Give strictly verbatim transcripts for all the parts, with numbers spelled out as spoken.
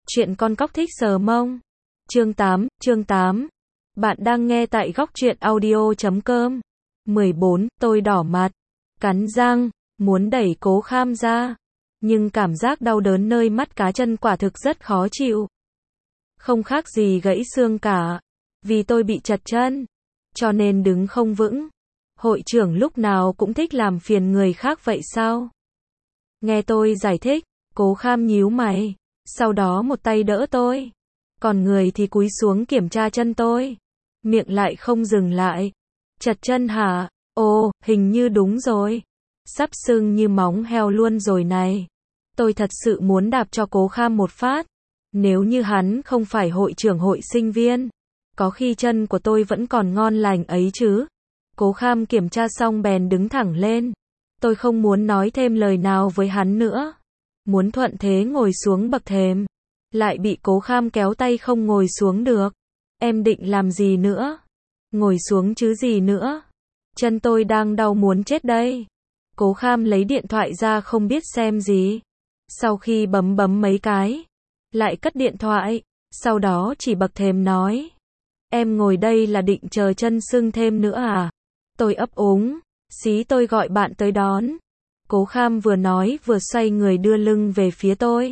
Chuyện con cóc thích sờ mông. Chương tám, chương tám. Bạn đang nghe tại góc truyện audio chấm com. mười bốn, tôi đỏ mặt, cắn răng, muốn đẩy Cố Kham ra. Nhưng cảm giác đau đớn nơi mắt cá chân quả thực rất khó chịu. Không khác gì gãy xương cả. Vì tôi bị chật chân, cho nên đứng không vững. Hội trưởng lúc nào cũng thích làm phiền người khác vậy sao? Nghe tôi giải thích, Cố Kham nhíu mày. Sau đó một tay đỡ tôi, còn người thì cúi xuống kiểm tra chân tôi. Miệng lại không dừng lại. Chật chân hả? Ồ, hình như đúng rồi. Sắp sưng như móng heo luôn rồi này. Tôi thật sự muốn đạp cho Cố Kham một phát. Nếu như hắn không phải hội trưởng hội sinh viên, có khi chân của tôi vẫn còn ngon lành ấy chứ. Cố Kham kiểm tra xong bèn đứng thẳng lên. Tôi không muốn nói thêm lời nào với hắn nữa. Muốn thuận thế ngồi xuống bậc thềm, lại bị Cố Kham kéo tay không ngồi xuống được. Em định làm gì nữa? Ngồi xuống chứ gì nữa? Chân tôi đang đau muốn chết đây. Cố Kham lấy điện thoại ra không biết xem gì. Sau khi bấm bấm mấy cái, lại cất điện thoại. Sau đó chỉ bậc thềm nói: Em ngồi đây là định chờ chân sưng thêm nữa à? Tôi ấp úng. Xí tôi gọi bạn tới đón. Cố Kham vừa nói vừa xoay người đưa lưng về phía tôi.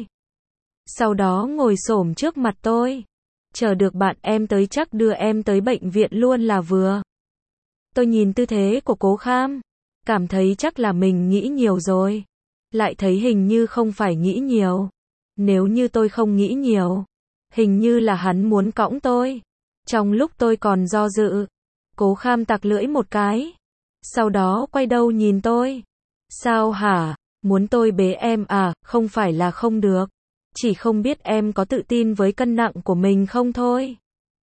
Sau đó ngồi xổm trước mặt tôi. Chờ được bạn em tới chắc đưa em tới bệnh viện luôn là vừa. Tôi nhìn tư thế của Cố Kham, cảm thấy chắc là mình nghĩ nhiều rồi. Lại thấy hình như không phải nghĩ nhiều. Nếu như tôi không nghĩ nhiều, hình như là hắn muốn cõng tôi. Trong lúc tôi còn do dự, Cố Kham tặc lưỡi một cái. Sau đó quay đầu nhìn tôi. Sao hả? Muốn tôi bế em à? Không phải là không được. Chỉ không biết em có tự tin với cân nặng của mình không thôi.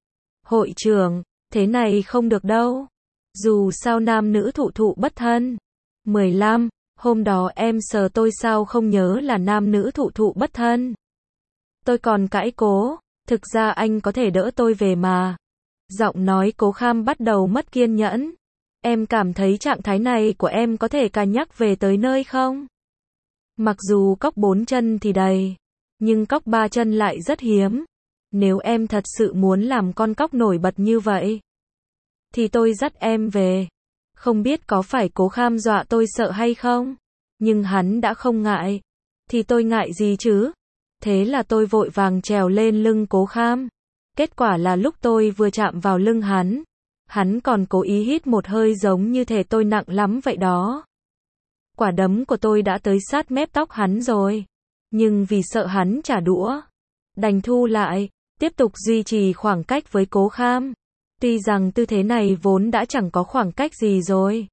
Hội trưởng, thế này không được đâu. Dù sao nam nữ thụ thụ bất thân. mười lăm, hôm đó em sờ tôi sao không nhớ là nam nữ thụ thụ bất thân. Tôi còn cãi cố, thực ra anh có thể đỡ tôi về mà. Giọng nói Cố Kham bắt đầu mất kiên nhẫn. Em cảm thấy trạng thái này của em có thể cà nhắc về tới nơi không? Mặc dù cóc bốn chân thì đầy, nhưng cóc ba chân lại rất hiếm. Nếu em thật sự muốn làm con cóc nổi bật như vậy, thì tôi dắt em về. Không biết có phải Cố Kham dọa tôi sợ hay không? Nhưng hắn đã không ngại. Thì tôi ngại gì chứ? Thế là tôi vội vàng trèo lên lưng Cố Kham. Kết quả là lúc tôi vừa chạm vào lưng hắn, hắn còn cố ý hít một hơi giống như thể tôi nặng lắm vậy đó. Quả đấm của tôi đã tới sát mép tóc hắn rồi. Nhưng vì sợ hắn trả đũa, đành thu lại, tiếp tục duy trì khoảng cách với Cố Kham. Tuy rằng tư thế này vốn đã chẳng có khoảng cách gì rồi.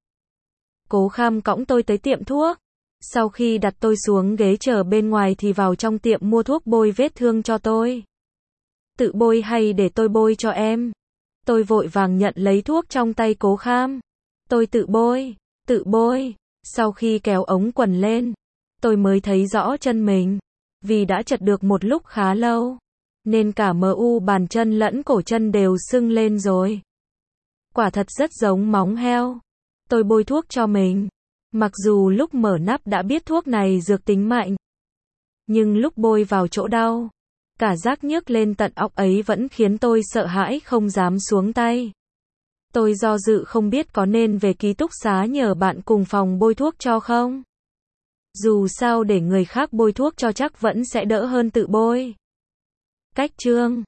Cố Kham cõng tôi tới tiệm thuốc. Sau khi đặt tôi xuống ghế chờ bên ngoài thì vào trong tiệm mua thuốc bôi vết thương cho tôi. Tự bôi hay để tôi bôi cho em? Tôi vội vàng nhận lấy thuốc trong tay Cố Kham. Tôi tự bôi, tự bôi. Sau khi kéo ống quần lên, tôi mới thấy rõ chân mình. Vì đã chật được một lúc khá lâu, nên cả mờ u bàn chân lẫn cổ chân đều sưng lên rồi. Quả thật rất giống móng heo. Tôi bôi thuốc cho mình. Mặc dù lúc mở nắp đã biết thuốc này dược tính mạnh, nhưng lúc bôi vào chỗ đau, cả giác nhức lên tận óc ấy vẫn khiến tôi sợ hãi không dám xuống tay. Tôi do dự không biết có nên về ký túc xá nhờ bạn cùng phòng bôi thuốc cho không. Dù sao để người khác bôi thuốc cho chắc vẫn sẽ đỡ hơn tự bôi. Cách chương